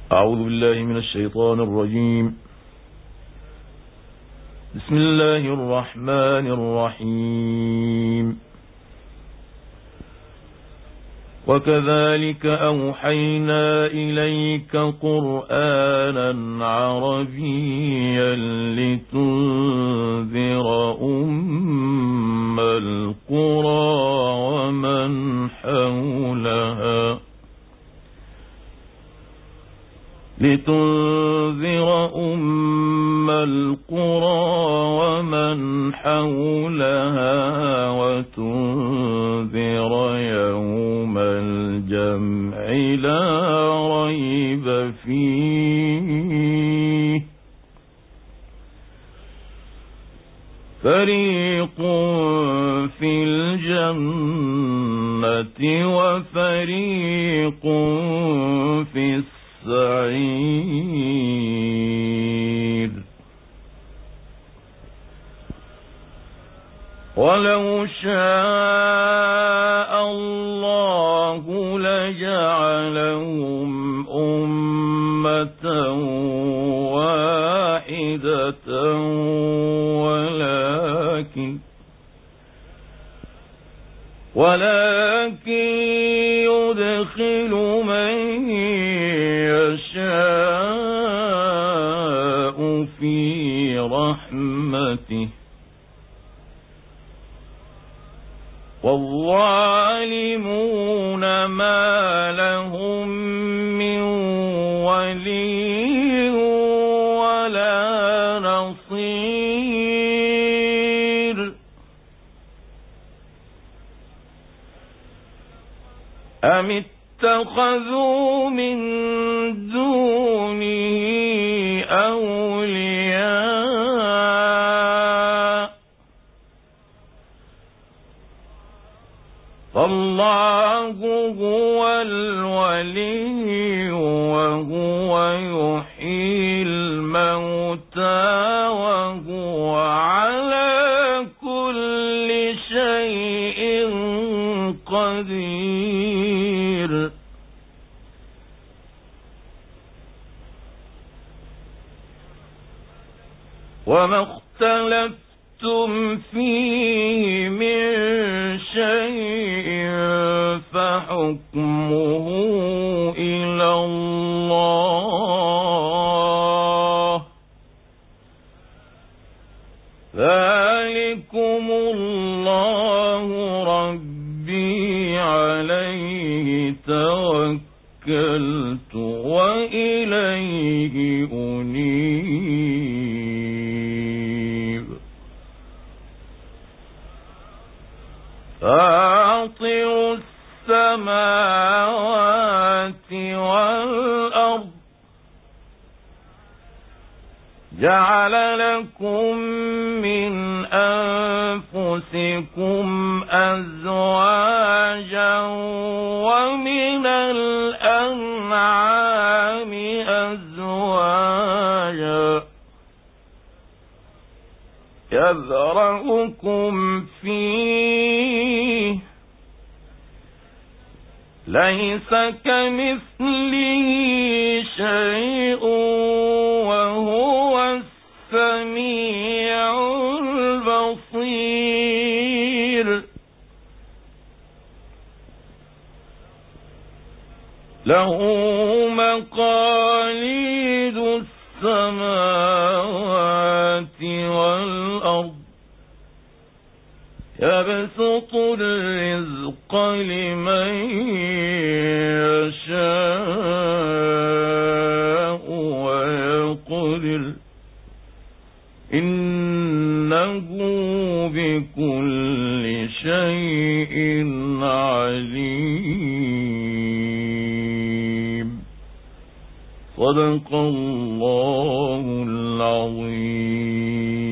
أعوذ بالله من الشيطان الرجيم. بسم الله الرحمن الرحيم. وكذلك أوحينا إليك قرآنا عربيا لتنذر أم القرى ومن حولها وتنذر يوم الجمع لا ريب فيه فريق في الجنة وفريق في السعير. ولو شاء الله لجعلهم أمة واحدة ولكن يدخل من يشاء في رحمته والظالمون ما لهم من ولي ولا نصير. أم اتخذوا من دونه أولياء فالله هو الولي وهو يحيي الموتى وهو على كل شيء قدير. وما اختلفتم فيه من شيء فحكمه إلى الله ذلكم الله ربي عليه توكلت وإليه أنيب. فاطر السماوات والأرض جعل لكم من أنفسكم أزواجا ومن الأنعام أزواجا يذرأكم فيه ليس كمثله شيء وهو السميع البصير. له مقاليد السماوات والأرض يبسط الرزق لمن يشاء ويقدر إنه بكل شيء عليم. صدق الله العظيم.